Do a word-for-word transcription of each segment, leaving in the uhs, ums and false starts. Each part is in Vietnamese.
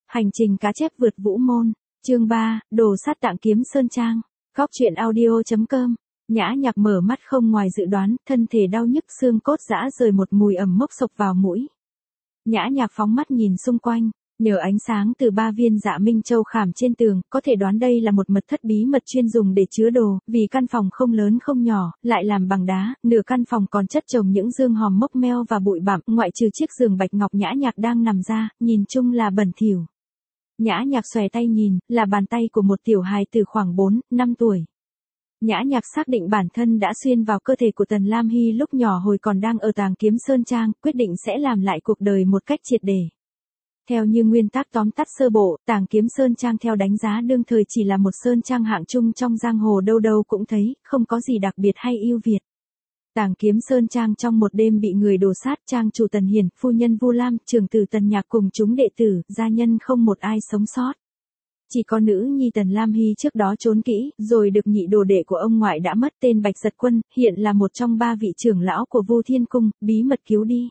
Hành trình cá chép vượt vũ môn, chương ba, đồ sát tạng kiếm sơn trang. Góc truyện audio chấm com. Nhã Nhạc mở mắt không ngoài dự đoán, thân thể đau nhức xương cốt rã rời, một mùi ẩm mốc sộc vào mũi. Nhã Nhạc phóng mắt nhìn xung quanh, nhờ ánh sáng từ ba viên dạ minh châu khảm trên tường, có thể đoán đây là một mật thất bí mật chuyên dùng để chứa đồ, vì căn phòng không lớn không nhỏ, lại làm bằng đá, nửa căn phòng còn chất chồng những dương hòm mốc meo và bụi bặm, ngoại trừ chiếc giường bạch ngọc Nhã Nhạc đang nằm ra, nhìn chung là bẩn thỉu. Nhã Nhạc xòe tay nhìn, là bàn tay của một tiểu hài từ khoảng bốn, năm tuổi. Nhã Nhạc xác định bản thân đã xuyên vào cơ thể của Tần Lam Hy lúc nhỏ hồi còn đang ở Tàng Kiếm Sơn Trang, quyết định sẽ làm lại cuộc đời một cách triệt để. Theo như nguyên tắc tóm tắt sơ bộ, Tàng Kiếm Sơn Trang theo đánh giá đương thời chỉ là một sơn trang hạng trung trong giang hồ, đâu đâu cũng thấy, không có gì đặc biệt hay ưu việt. Tàng Kiếm Sơn Trang trong một đêm bị người đổ sát, trang chủ Tần Hiền, phu nhân Vu Lam, trưởng tử Tần Nhạc cùng chúng đệ tử, gia nhân không một ai sống sót. Chỉ có nữ nhi Tần Lam Hy trước đó trốn kỹ, rồi được nhị đồ đệ của ông ngoại đã mất tên Bạch Giật Quân, hiện là một trong ba vị trưởng lão của Vu Thiên Cung, bí mật cứu đi.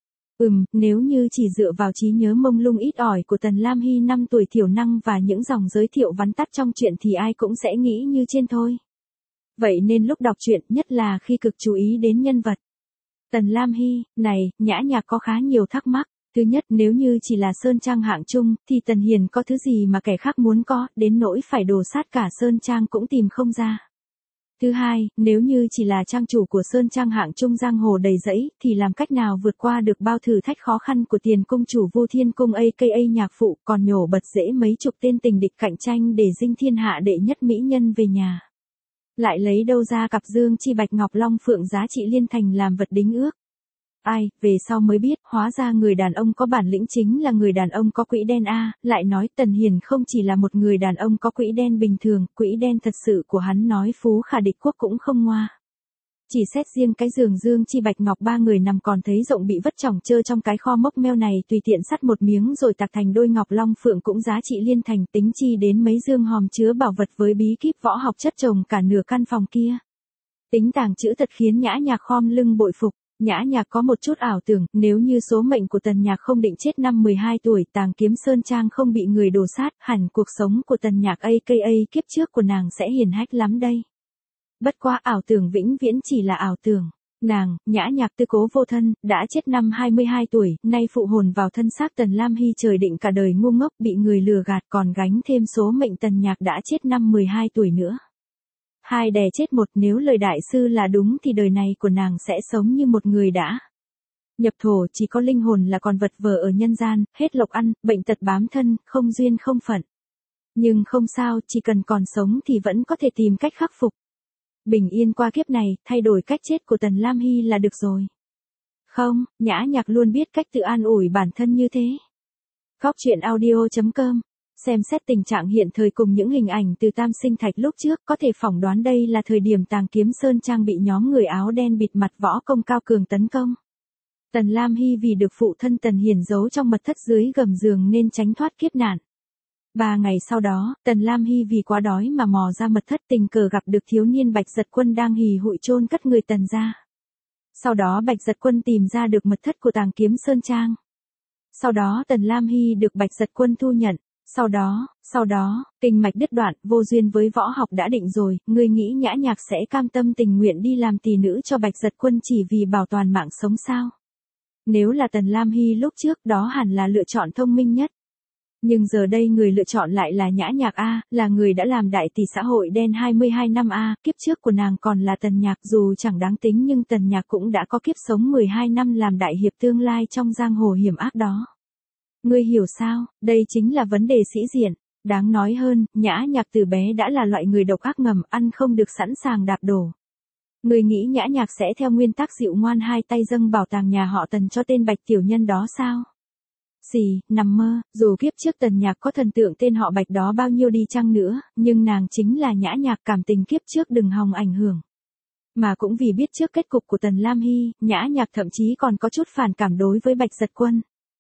Ừm, nếu như chỉ dựa vào trí nhớ mông lung ít ỏi của Tần Lam Hy năm tuổi thiểu năng và những dòng giới thiệu vắn tắt trong truyện thì ai cũng sẽ nghĩ như trên thôi. Vậy nên lúc đọc truyện, nhất là khi cực chú ý đến nhân vật Tần Lam Hy, này, Nhã Nhạc có khá nhiều thắc mắc. Thứ nhất, nếu như chỉ là sơn trang hạng trung, thì Tần Hiền có thứ gì mà kẻ khác muốn có, đến nỗi phải đổ sát cả sơn trang cũng tìm không ra. Thứ hai, nếu như chỉ là trang chủ của sơn trang hạng trung giang hồ đầy rẫy, thì làm cách nào vượt qua được bao thử thách khó khăn của tiền cung chủ Vu Thiên Cung a ca a Nhạc Phụ, còn nhổ bật dễ mấy chục tên tình địch cạnh tranh để dinh thiên hạ đệ nhất mỹ nhân về nhà. Lại lấy đâu ra cặp dương chi bạch ngọc long phượng giá trị liên thành làm vật đính ước. Ai, về sau mới biết, hóa ra người đàn ông có bản lĩnh chính là người đàn ông có quỹ đen a, lại nói Tần Hiền không chỉ là một người đàn ông có quỹ đen bình thường, quỹ đen thật sự của hắn nói phú khả địch quốc cũng không ngoa. Chỉ xét riêng cái giường dương chi bạch ngọc ba người nằm còn thấy rộng bị vất chỏng trơ trong cái kho mốc meo này, tùy tiện sắt một miếng rồi tạc thành đôi ngọc long phượng cũng giá trị liên thành, tính chi đến mấy dương hòm chứa bảo vật với bí kíp võ học chất chồng cả nửa căn phòng kia. Tính tàng chữ thật khiến Nhã Nhạc khom lưng bội phục. Nhã Nhạc có một chút ảo tưởng, nếu như số mệnh của Tần Nhạc không định chết năm mười hai tuổi, Tàng Kiếm Sơn Trang không bị người đổ sát, hẳn cuộc sống của Tần Nhạc a ca a kiếp trước của nàng sẽ hiển hách lắm đây. Bất quá ảo tưởng vĩnh viễn chỉ là ảo tưởng. Nàng, Nhã Nhạc tư cố vô thân, đã chết năm hai mươi hai tuổi, nay phụ hồn vào thân xác Tần Lam Hy, trời định cả đời ngu ngốc bị người lừa gạt, còn gánh thêm số mệnh Tần Nhạc đã chết năm mười hai tuổi nữa. Hai đè chết một, nếu lời đại sư là đúng thì đời này của nàng sẽ sống như một người đã nhập thổ, chỉ có linh hồn là còn vật vờ ở nhân gian, hết lộc ăn, bệnh tật bám thân, không duyên không phận. Nhưng không sao, chỉ cần còn sống thì vẫn có thể tìm cách khắc phục. Bình yên qua kiếp này, thay đổi cách chết của Tần Lam Hy là được rồi. Không, Nhã Nhạc luôn biết cách tự an ủi bản thân như thế. Góc truyện audio chấm com. Xem xét tình trạng hiện thời cùng những hình ảnh từ Tam Sinh Thạch lúc trước, có thể phỏng đoán đây là thời điểm Tàng Kiếm Sơn Trang bị nhóm người áo đen bịt mặt võ công cao cường tấn công. Tần Lam Hy vì được phụ thân Tần Hiền giấu trong mật thất dưới gầm giường nên tránh thoát kiếp nạn. Ba ngày sau đó, Tần Lam Hy vì quá đói mà mò ra mật thất, tình cờ gặp được thiếu niên Bạch Giật Quân đang hì hụi chôn cất người Tần ra. Sau đó Bạch Giật Quân tìm ra được mật thất của Tàng Kiếm Sơn Trang. Sau đó Tần Lam Hy được Bạch Giật Quân thu nhận. Sau đó, sau đó, kinh mạch đứt đoạn, vô duyên với võ học đã định rồi, ngươi nghĩ Nhã Nhạc sẽ cam tâm tình nguyện đi làm tỳ nữ cho Bạch Giật Quân chỉ vì bảo toàn mạng sống sao? Nếu là Tần Lam Hy lúc trước, đó hẳn là lựa chọn thông minh nhất. Nhưng giờ đây người lựa chọn lại là Nhã Nhạc a, là người đã làm đại tỷ xã hội đen hai mươi hai năm a, kiếp trước của nàng còn là Tần Nhạc, dù chẳng đáng tính nhưng Tần Nhạc cũng đã có kiếp sống mười hai năm làm đại hiệp tương lai trong giang hồ hiểm ác đó. Ngươi hiểu sao, đây chính là vấn đề sĩ diện. Đáng nói hơn, Nhã Nhạc từ bé đã là loại người độc ác ngầm, ăn không được sẵn sàng đạp đổ. Ngươi nghĩ Nhã Nhạc sẽ theo nguyên tắc dịu ngoan hai tay dâng bảo tàng nhà họ Tần cho tên Bạch tiểu nhân đó sao? Gì, nằm mơ, dù kiếp trước Tần Nhạc có thần tượng tên họ Bạch đó bao nhiêu đi chăng nữa, nhưng nàng chính là Nhã Nhạc, cảm tình kiếp trước đừng hòng ảnh hưởng. Mà cũng vì biết trước kết cục của Tần Lam Hy, Nhã Nhạc thậm chí còn có chút phản cảm đối với Bạch Giật Quân.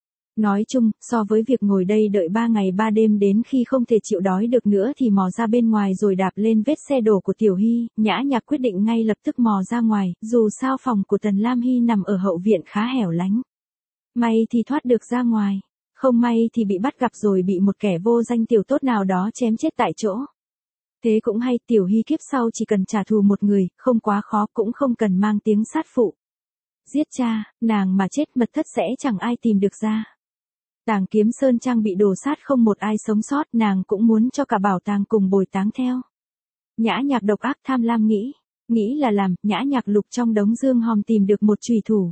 Nói chung, so với việc ngồi đây đợi ba ngày ba đêm đến khi không thể chịu đói được nữa thì mò ra bên ngoài rồi đạp lên vết xe đổ của Tiểu Hy, Nhã Nhạc quyết định ngay lập tức mò ra ngoài, dù sao phòng của Tần Lam Hy nằm ở hậu viện khá hẻo lánh. May thì thoát được ra ngoài. Không may thì bị bắt gặp rồi bị một kẻ vô danh tiểu tốt nào đó chém chết tại chỗ. Thế cũng hay, Tiểu Hy kiếp sau chỉ cần trả thù một người, không quá khó, cũng không cần mang tiếng sát phụ. Giết cha, nàng mà chết mật thất sẽ chẳng ai tìm được ra. Tàng Kiếm Sơn Trang bị đổ sát không một ai sống sót, nàng cũng muốn cho cả bảo tàng cùng bồi táng theo. Nhã Nhạc độc ác tham lam nghĩ, nghĩ là làm, Nhã Nhạc lục trong đống dương hòm tìm được một chùy thủ.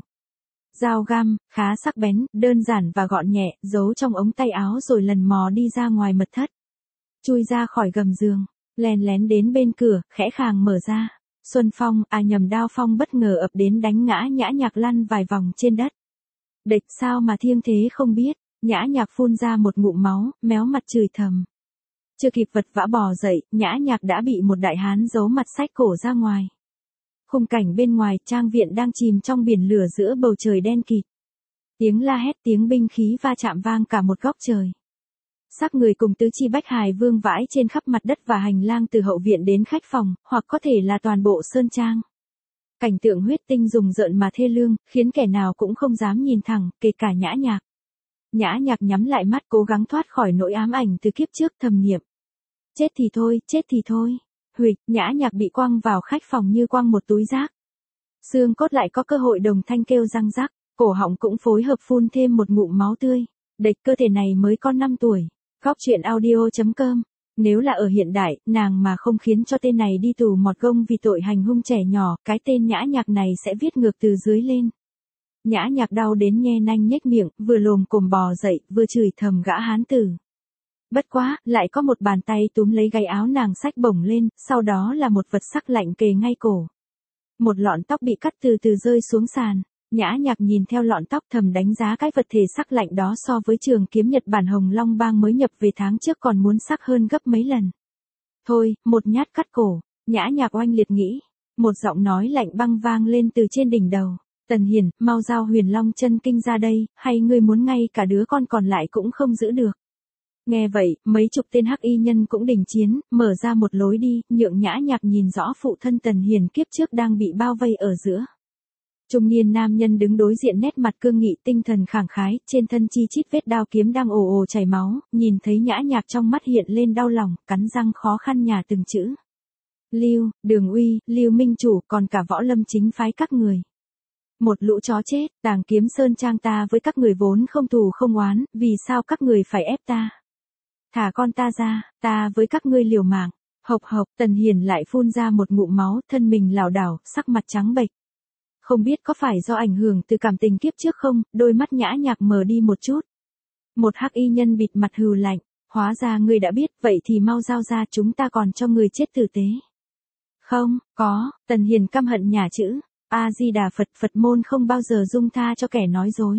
Dao găm, khá sắc bén, đơn giản và gọn nhẹ, giấu trong ống tay áo rồi lần mò đi ra ngoài mật thất. Chui ra khỏi gầm giường, lén lén đến bên cửa, khẽ khàng mở ra. Xuân Phong, à nhầm Đao Phong bất ngờ ập đến đánh ngã Nhã Nhạc lăn vài vòng trên đất. Địch sao mà thiêng thế không biết, Nhã Nhạc phun ra một ngụm máu, méo mặt chửi thầm. Chưa kịp vật vã bò dậy, Nhã Nhạc đã bị một đại hán giấu mặt xách cổ ra ngoài. Khung cảnh bên ngoài, trang viện đang chìm trong biển lửa giữa bầu trời đen kịt. Tiếng la hét, tiếng binh khí va chạm vang cả một góc trời. Xác người cùng tứ chi bách hài vương vãi trên khắp mặt đất và hành lang từ hậu viện đến khách phòng, hoặc có thể là toàn bộ sơn trang. Cảnh tượng huyết tinh rùng rợn mà thê lương, khiến kẻ nào cũng không dám nhìn thẳng, kể cả Nhã Nhạc. Nhã Nhạc nhắm lại mắt cố gắng thoát khỏi nỗi ám ảnh từ kiếp trước, thầm niệm. Chết thì thôi, chết thì thôi. Huỵch, Nhã Nhạc bị quăng vào khách phòng như quăng một túi rác. Xương cốt lại có cơ hội đồng thanh kêu răng rắc, cổ họng cũng phối hợp phun thêm một ngụm máu tươi. Địch cơ thể này mới có năm tuổi. Góc truyện audio chấm com. Nếu là ở hiện đại, nàng mà không khiến cho tên này đi tù mọt gông vì tội hành hung trẻ nhỏ, cái tên Nhã Nhạc này sẽ viết ngược từ dưới lên. Nhã Nhạc đau đến nhe nanh nhếch miệng, vừa lồm cồm bò dậy, vừa chửi thầm gã hán tử. Bất quá, lại có một bàn tay túm lấy gáy áo nàng xách bổng lên, sau đó là một vật sắc lạnh kề ngay cổ. Một lọn tóc bị cắt từ từ rơi xuống sàn. Nhã Nhạc nhìn theo lọn tóc thầm đánh giá cái vật thể sắc lạnh đó so với trường kiếm Nhật Bản Hồng Long Bang mới nhập về tháng trước còn muốn sắc hơn gấp mấy lần. Thôi, một nhát cắt cổ, Nhã Nhạc oanh liệt nghĩ. Một giọng nói lạnh băng vang lên từ trên đỉnh đầu. Tần Hiền, mau giao Huyền Long Chân Kinh ra đây, hay ngươi muốn ngay cả đứa con còn lại cũng không giữ được. Nghe vậy, mấy chục tên hắc y nhân cũng đình chiến, mở ra một lối đi, nhượng Nhã Nhạc nhìn rõ phụ thân Tần Hiền kiếp trước đang bị bao vây ở giữa. Trung niên nam nhân đứng đối diện nét mặt cương nghị, tinh thần khẳng khái, trên thân chi chít vết đao kiếm đang ồ ồ chảy máu, nhìn thấy Nhã Nhạc trong mắt hiện lên đau lòng, cắn răng khó khăn nhả từng chữ. Lưu, Đường Uy, Lưu Minh Chủ, còn cả Võ Lâm chính phái các người. Một lũ chó chết, Tàng Kiếm Sơn Trang ta với các người vốn không thù không oán, vì sao các người phải ép ta? Thả con ta ra, ta với các ngươi liều mạng. Hộc hộc, Tần Hiền lại phun ra một ngụm máu, thân mình lảo đảo, sắc mặt trắng bệch. Không biết có phải do ảnh hưởng từ cảm tình kiếp trước không, đôi mắt Nhã Nhạc mở đi một chút. Một hắc y nhân bịt mặt hừ lạnh, hóa ra ngươi đã biết, vậy thì mau giao ra, chúng ta còn cho ngươi chết tử tế. Không, có, Tần Hiền căm hận nhả chữ, A-di-đà Phật, Phật môn không bao giờ dung tha cho kẻ nói dối.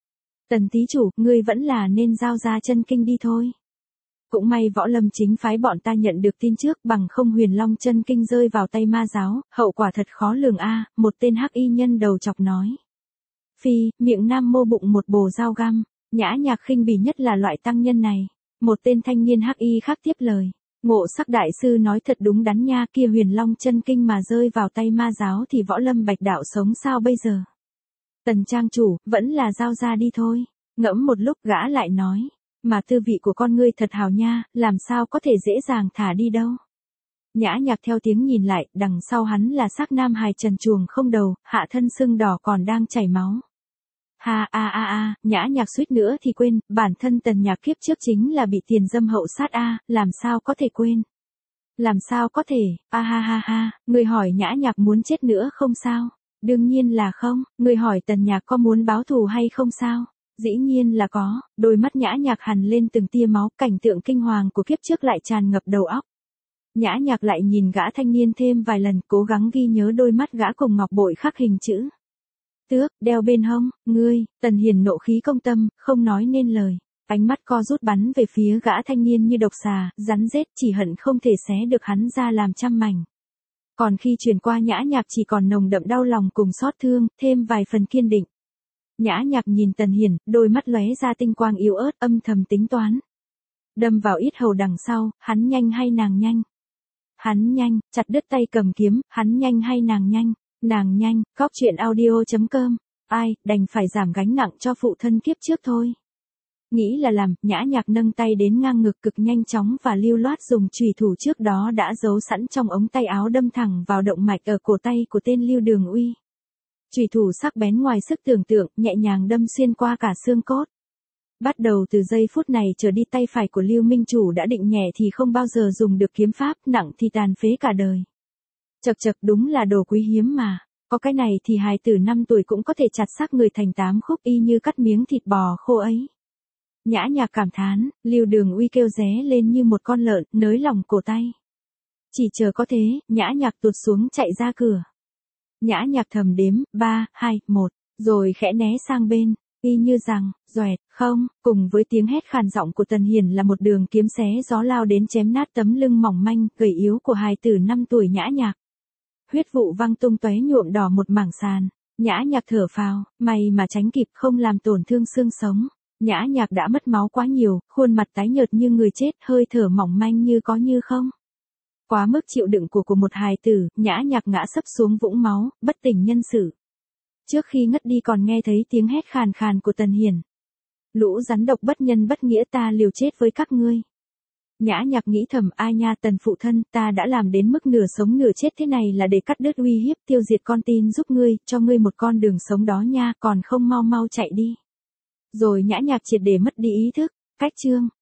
Tần thí chủ, ngươi vẫn là nên giao ra chân kinh đi thôi. Cũng may Võ Lâm chính phái bọn ta nhận được tin trước, bằng không Huyền Long Chân Kinh rơi vào tay ma giáo, hậu quả thật khó lường a, một tên hắc y nhân đầu chọc nói. Phi, miệng nam mô bụng một bồ dao găm, Nhã Nhạc khinh bỉ nhất là loại tăng nhân này. Một tên thanh niên hắc y khác tiếp lời. Ngộ Sắc đại sư nói thật đúng đắn nha, kia Huyền Long Chân Kinh mà rơi vào tay ma giáo thì Võ Lâm Bạch đạo sống sao bây giờ? Tần trang chủ, vẫn là giao ra đi thôi. Ngẫm một lúc gã lại nói. Mà tư vị của con ngươi thật hào nha, làm sao có thể dễ dàng thả đi đâu. Nhã Nhạc theo tiếng nhìn lại, đằng sau hắn là xác nam hài trần truồng không đầu, hạ thân sưng đỏ còn đang chảy máu. Ha a a a, Nhã Nhạc suýt nữa thì quên, bản thân Tần Nhạc kiếp trước chính là bị tiền dâm hậu sát a, làm sao có thể quên. Làm sao có thể, a ha ha ha, người hỏi Nhã Nhạc muốn chết nữa không sao? Đương nhiên là không, người hỏi Tần Nhạc có muốn báo thù hay không sao? Dĩ nhiên là có, đôi mắt Nhã Nhạc hằn lên từng tia máu, cảnh tượng kinh hoàng của kiếp trước lại tràn ngập đầu óc. Nhã Nhạc lại nhìn gã thanh niên thêm vài lần, cố gắng ghi nhớ đôi mắt gã cùng ngọc bội khắc hình chữ tước, đeo bên hông, ngươi, Tần Hiền nộ khí công tâm, không nói nên lời. Ánh mắt co rút bắn về phía gã thanh niên như độc xà, rắn rết, chỉ hận không thể xé được hắn ra làm trăm mảnh. Còn khi truyền qua Nhã Nhạc chỉ còn nồng đậm đau lòng cùng xót thương, thêm vài phần kiên định. Nhã Nhạc nhìn Tần Hiền, đôi mắt lóe ra tinh quang yếu ớt, âm thầm tính toán. Đâm vào yết hầu đằng sau, hắn nhanh hay nàng nhanh? Hắn nhanh, chặt đứt tay cầm kiếm, hắn nhanh hay nàng nhanh? Nàng nhanh, góc truyện audio chấm com. Ai, đành phải giảm gánh nặng cho phụ thân kiếp trước thôi. Nghĩ là làm, Nhã Nhạc nâng tay đến ngang ngực cực nhanh chóng và lưu loát dùng chùy thủ trước đó đã giấu sẵn trong ống tay áo đâm thẳng vào động mạch ở cổ tay của tên Lưu Đường Uy. Chùy thủ sắc bén ngoài sức tưởng tượng, nhẹ nhàng đâm xuyên qua cả xương cốt. Bắt đầu từ giây phút này trở đi tay phải của Lưu Minh Chủ đã định nhẹ thì không bao giờ dùng được kiếm pháp, nặng thì tàn phế cả đời. Chậc chậc, đúng là đồ quý hiếm mà. Có cái này thì hài tử năm tuổi cũng có thể chặt xác người thành tám khúc y như cắt miếng thịt bò khô ấy. Nhã Nhạc cảm thán, Lưu Đường Uy kêu ré lên như một con lợn, nới lỏng cổ tay. Chỉ chờ có thế, Nhã Nhạc tụt xuống chạy ra cửa. Nhã Nhạc thầm đếm, ba, hai, một, rồi khẽ né sang bên, y như rằng, doẹt, không, cùng với tiếng hét khàn giọng của Tần Hiển là một đường kiếm xé gió lao đến chém nát tấm lưng mỏng manh, gầy yếu của hài tử năm tuổi Nhã Nhạc. Huyết vụ văng tung tóe nhuộm đỏ một mảng sàn, Nhã Nhạc thở phào, may mà tránh kịp không làm tổn thương xương sống. Nhã Nhạc đã mất máu quá nhiều, khuôn mặt tái nhợt như người chết, hơi thở mỏng manh như có như không. Quá mức chịu đựng của của một hài tử, Nhã Nhạc ngã sấp xuống vũng máu, bất tỉnh nhân sự. Trước khi ngất đi còn nghe thấy tiếng hét khàn khàn của Tần Hiển. Lũ rắn độc bất nhân bất nghĩa, ta liều chết với các ngươi. Nhã Nhạc nghĩ thầm, ai nha Tần phụ thân, ta đã làm đến mức nửa sống nửa chết thế này là để cắt đứt uy hiếp tiêu diệt con tin giúp ngươi, cho ngươi một con đường sống đó nha, còn không mau mau chạy đi. Rồi Nhã Nhạc triệt để mất đi ý thức. Cách chương